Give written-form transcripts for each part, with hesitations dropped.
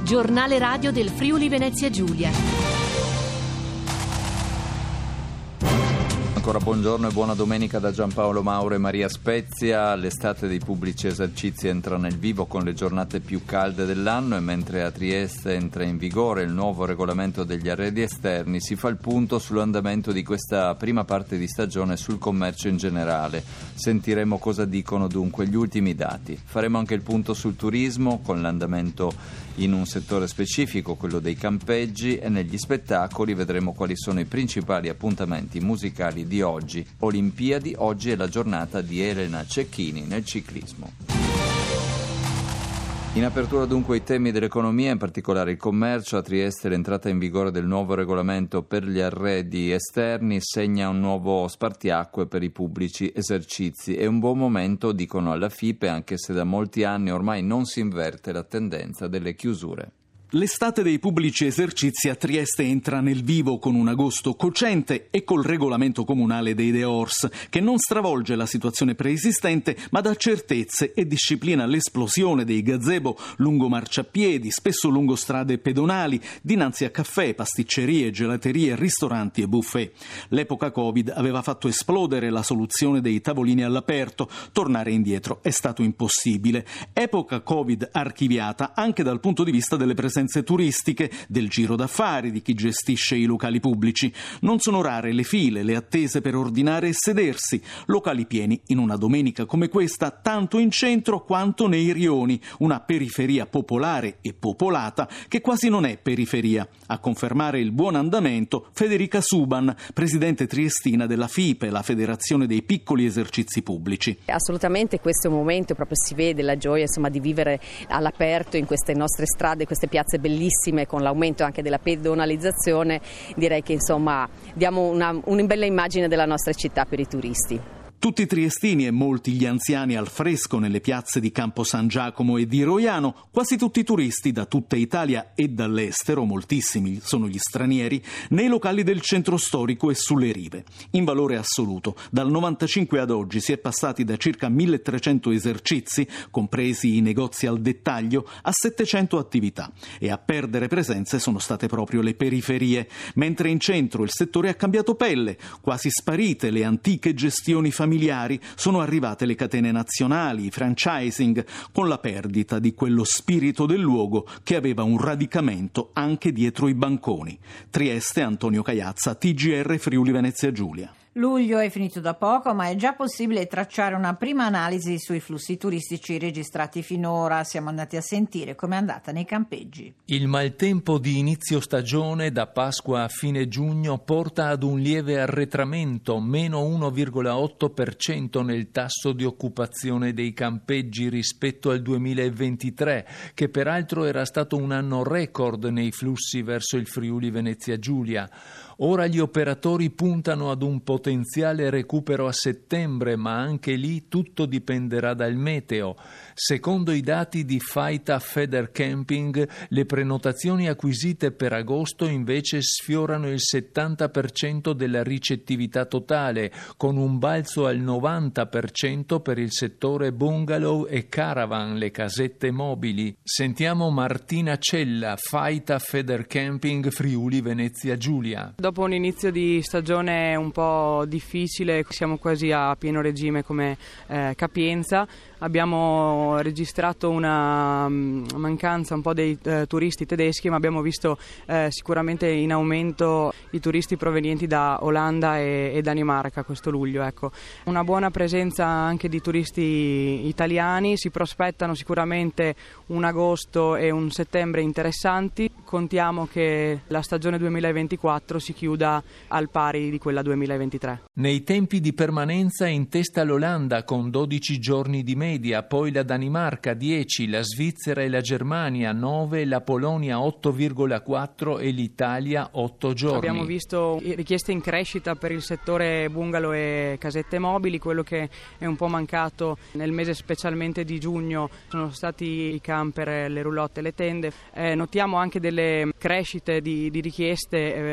Giornale radio del Friuli Venezia Giulia. Ancora buongiorno e buona domenica da Giampaolo Mauro e Maria Spezia. L'estate dei pubblici esercizi entra nel vivo con le giornate più calde dell'anno e mentre a Trieste entra in vigore il nuovo regolamento degli arredi esterni, si fa il punto sull'andamento di questa prima parte di stagione e sul commercio in generale. Sentiremo cosa dicono dunque gli ultimi dati. Faremo anche il punto sul turismo con l'andamento in un settore specifico, quello dei campeggi, e negli spettacoli vedremo quali sono i principali appuntamenti musicali di oggi. Olimpiadi, oggi è la giornata di Elena Cecchini nel ciclismo. In apertura dunque i temi dell'economia, in particolare il commercio. A Trieste l'entrata in vigore del nuovo regolamento per gli arredi esterni segna un nuovo spartiacque per i pubblici esercizi. È un buon momento, dicono alla FIPE, anche se da molti anni ormai non si inverte la tendenza delle chiusure. L'estate dei pubblici esercizi a Trieste entra nel vivo con un agosto cocente e col regolamento comunale dei Deors, che non stravolge la situazione preesistente ma dà certezze e disciplina l'esplosione dei gazebo lungo marciapiedi, spesso lungo strade pedonali, dinanzi a caffè, pasticcerie, gelaterie, ristoranti e buffet. L'epoca Covid aveva fatto esplodere la soluzione dei tavolini all'aperto, tornare indietro è stato impossibile. Epoca Covid archiviata anche dal punto di vista delle presenze turistiche, del giro d'affari di chi gestisce i locali pubblici. Non sono rare le file, le attese per ordinare e sedersi, locali pieni in una domenica come questa, tanto in centro quanto nei rioni, una periferia popolare e popolata che quasi non è periferia. A confermare il buon andamento Federica Suban, presidente triestina della FIPE, la Federazione dei Piccoli Esercizi Pubblici. Assolutamente questo è un momento, proprio si vede la gioia di vivere all'aperto in queste nostre strade, queste piazze bellissime, con l'aumento anche della pedonalizzazione. Direi che diamo una bella immagine della nostra città per i turisti. Tutti triestini e molti gli anziani al fresco nelle piazze di Campo San Giacomo e di Roiano, quasi tutti turisti da tutta Italia e dall'estero, moltissimi sono gli stranieri, nei locali del centro storico e sulle rive. In valore assoluto, dal 95 ad oggi si è passati da circa 1300 esercizi, compresi i negozi al dettaglio, a 700 attività. E a perdere presenze sono state proprio le periferie, mentre in centro il settore ha cambiato pelle, quasi sparite le antiche gestioni familiari. Sono arrivate le catene nazionali, i franchising, con la perdita di quello spirito del luogo che aveva un radicamento anche dietro i banconi. Trieste, Antonio Caiazza, TGR Friuli Venezia Giulia. Luglio è finito da poco, ma è già possibile tracciare una prima analisi sui flussi turistici registrati finora. Siamo andati a sentire com'è andata nei campeggi. Il maltempo di inizio stagione, da Pasqua a fine giugno, porta ad un lieve arretramento, meno 1,8% nel tasso di occupazione dei campeggi rispetto al 2023, che peraltro era stato un anno record nei flussi verso il Friuli Venezia Giulia. Ora gli operatori puntano ad un potenziale recupero a settembre, ma anche lì tutto dipenderà dal meteo. Secondo i dati di Faita Federcamping, le prenotazioni acquisite per agosto invece sfiorano il 70% della ricettività totale, con un balzo al 90% per il settore bungalow e caravan, le casette mobili. Sentiamo Martina Cella, Faita Federcamping Friuli Venezia Giulia. Dopo un inizio di stagione un po' difficile, siamo quasi a pieno regime come capienza. Abbiamo registrato una mancanza un po' dei turisti tedeschi, ma abbiamo visto sicuramente in aumento i turisti provenienti da Olanda e Danimarca questo luglio. Una buona presenza anche di turisti italiani, si prospettano sicuramente un agosto e un settembre interessanti. Contiamo che la stagione 2024 si chiuda al pari di quella 2023. Nei tempi di permanenza in testa l'Olanda con 12 giorni di media, poi la Danimarca 10, la Svizzera e la Germania 9, la Polonia 8,4 e l'Italia 8 giorni. Abbiamo visto richieste in crescita per il settore bungalow e casette mobili. Quello che è un po' mancato nel mese specialmente di giugno sono stati i camper, le roulotte e le tende. Notiamo anche delle crescite di richieste per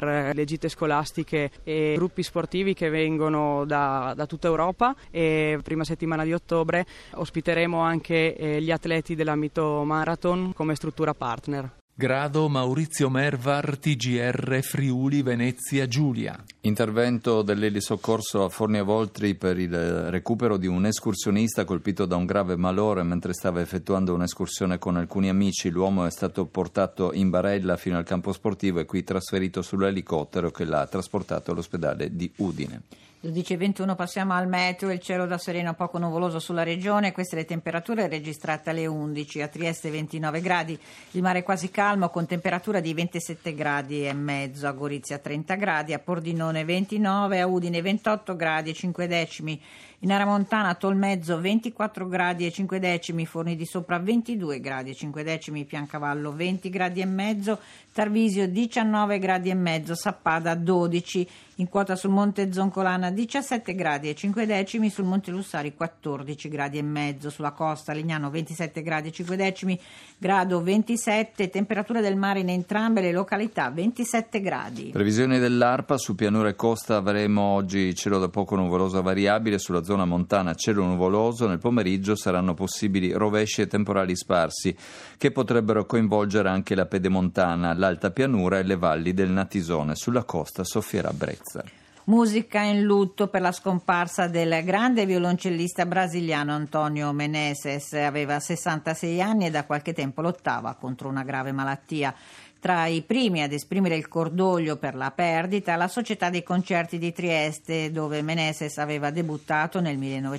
per le gite scolastiche e gruppi sportivi che vengono da tutta Europa, e prima settimana di ottobre ospiteremo anche gli atleti dell'Amito Marathon come struttura partner. Grado Maurizio Mervar, TGR Friuli Venezia Giulia. Intervento dell'elisoccorso a Fornia Voltri per il recupero di un escursionista colpito da un grave malore mentre stava effettuando un'escursione con alcuni amici. L'uomo è stato portato in barella fino al campo sportivo e qui trasferito sull'elicottero che l'ha trasportato all'ospedale di Udine. 12:21, passiamo al meteo. Il cielo da sereno a poco nuvoloso sulla regione. Queste le temperature registrate alle 11. A Trieste 29 gradi, il mare quasi calmo con temperatura di 27 gradi e mezzo. A Gorizia 30 gradi, a Pordenone 29, a Udine 28 gradi e 5 decimi. In area montana Tolmezzo 24 gradi e 5 decimi, Forni di Sopra 22 gradi e 5 decimi, Piancavallo 20 gradi e mezzo, Tarvisio 19 gradi e mezzo, Sappada 12, in quota sul Monte Zoncolana 17 gradi e 5 decimi, sul Monte Lussari 14 gradi e mezzo, sulla costa Lignano 27 gradi e 5 decimi, Grado 27, temperatura del mare in entrambe le località 27 gradi. Previsioni dell'ARPA: su pianura e costa avremo oggi cielo da poco nuvoloso a variabile, sulla zona montana cielo nuvoloso, nel pomeriggio saranno possibili rovesci e temporali sparsi che potrebbero coinvolgere anche la pedemontana, l'alta pianura e le valli del Natisone. Sulla costa soffierà brezza. Musica in lutto per la scomparsa del grande violoncellista brasiliano Antonio Meneses. Aveva 66 anni e da qualche tempo lottava contro una grave malattia. Tra i primi ad esprimere il cordoglio per la perdita, la Società dei Concerti di Trieste, dove Meneses aveva debuttato nel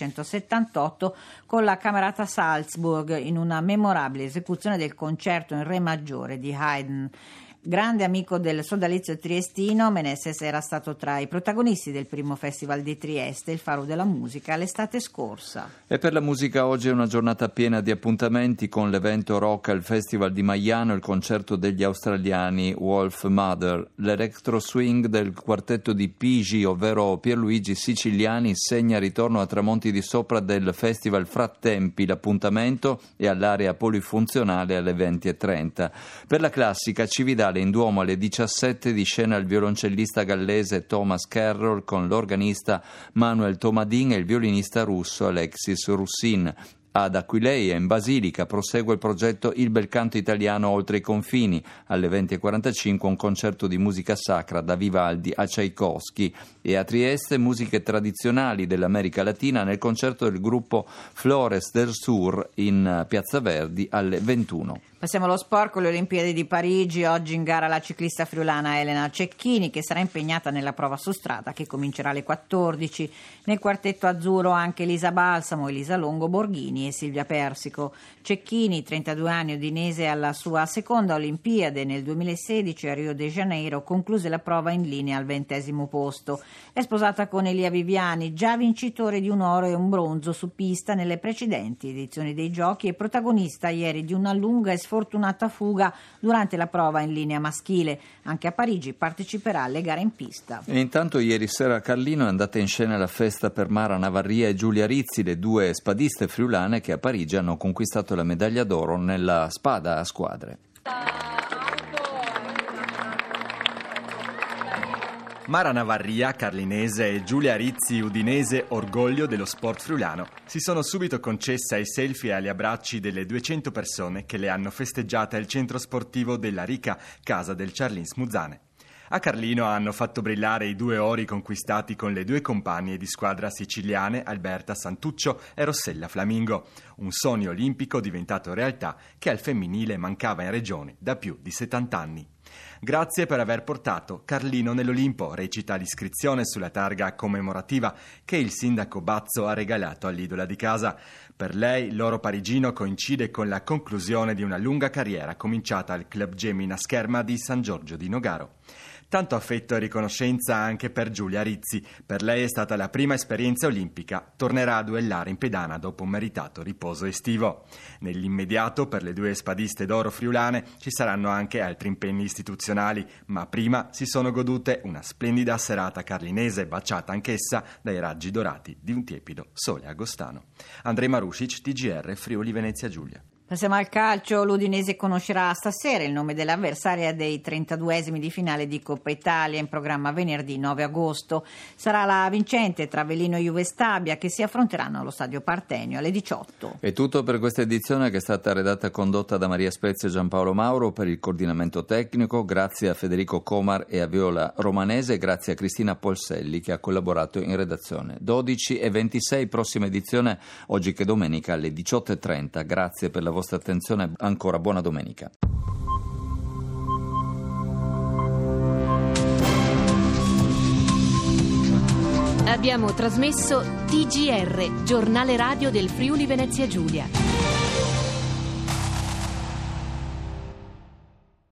1978 con la Camerata Salzburg in una memorabile esecuzione del concerto in re maggiore di Haydn. Grande amico del sodalizio triestino, Meneses era stato tra i protagonisti del primo festival di Trieste, il Faro della Musica, l'estate scorsa. E per la musica oggi è una giornata piena di appuntamenti con l'evento rock al Festival di Maiano, il concerto degli australiani Wolf Mother. L'electro swing del quartetto di Pigi, ovvero Pierluigi Siciliani, segna ritorno a Tramonti di Sopra del Festival Frattempi. L'appuntamento è all'area polifunzionale alle 20:30. Per la classica Cividale in Duomo alle 17, di scena il violoncellista gallese Thomas Carroll con l'organista Manuel Tomadin e il violinista russo Alexis Russin. Ad Aquileia, in Basilica, prosegue il progetto Il bel canto italiano oltre i confini. Alle 20:45 un concerto di musica sacra da Vivaldi a Tchaikovsky. E a Trieste musiche tradizionali dell'America Latina nel concerto del gruppo Flores del Sur in Piazza Verdi alle 21. Passiamo allo sport con le Olimpiadi di Parigi. Oggi in gara la ciclista friulana Elena Cecchini, che sarà impegnata nella prova su strada che comincerà alle 14. Nel quartetto azzurro anche Elisa Balsamo, Elisa Longo Borghini e Silvia Persico. Cecchini, 32 anni, udinese, alla sua seconda Olimpiade nel 2016 a Rio de Janeiro, concluse la prova in linea al 20° posto. È sposata con Elia Viviani, già vincitore di un oro e un bronzo su pista nelle precedenti edizioni dei giochi e protagonista ieri di una lunga e sfortunata fuga durante la prova in linea maschile. Anche a Parigi parteciperà alle gare in pista. E intanto ieri sera a Carlino è andata in scena la festa per Mara Navarria e Giulia Rizzi, le due spadiste friulane che a Parigi hanno conquistato la medaglia d'oro nella spada a squadre. Mara Navarria, carlinese, e Giulia Rizzi, udinese, orgoglio dello sport friulano, si sono subito concesse ai selfie e agli abbracci delle 200 persone che le hanno festeggiate al centro sportivo della ricca casa del Charlins Muzzane. A Carlino hanno fatto brillare i 2 ori conquistati con le 2 compagne di squadra siciliane Alberta Santuccio e Rossella Flamingo, un sogno olimpico diventato realtà che al femminile mancava in regione da più di 70 anni. Grazie per aver portato Carlino nell'Olimpo, recita l'iscrizione sulla targa commemorativa che il sindaco Bazzo ha regalato all'idola di casa. Per lei l'oro parigino coincide con la conclusione di una lunga carriera cominciata al Club Gemina Scherma di San Giorgio di Nogaro. Tanto affetto e riconoscenza anche per Giulia Rizzi. Per lei è stata la prima esperienza olimpica. Tornerà a duellare in pedana dopo un meritato riposo estivo. Nell'immediato, per le 2 spadiste d'oro friulane, ci saranno anche altri impegni istituzionali, ma prima si sono godute una splendida serata carlinese, baciata anch'essa dai raggi dorati di un tiepido sole agostano. Andrej Marušić, TGR Friuli Venezia Giulia. Passiamo al calcio. L'Udinese conoscerà stasera il nome dell'avversaria dei 32esimi di finale di Coppa Italia, in programma venerdì 9 agosto. Sarà la vincente tra Avellino e Juve Stabia, che si affronteranno allo stadio Partenio alle 18. È tutto per questa edizione, che è stata redatta e condotta da Maria Spezia e Giampaolo Mauro. Per il coordinamento tecnico grazie a Federico Comar e a Viola Romanese, grazie a Cristina Polselli che ha collaborato in redazione. 12:26, prossima edizione oggi che è domenica alle 18:30. Grazie per la vostra attenzione, ancora buona domenica. Abbiamo trasmesso TGR, giornale radio del Friuli Venezia Giulia.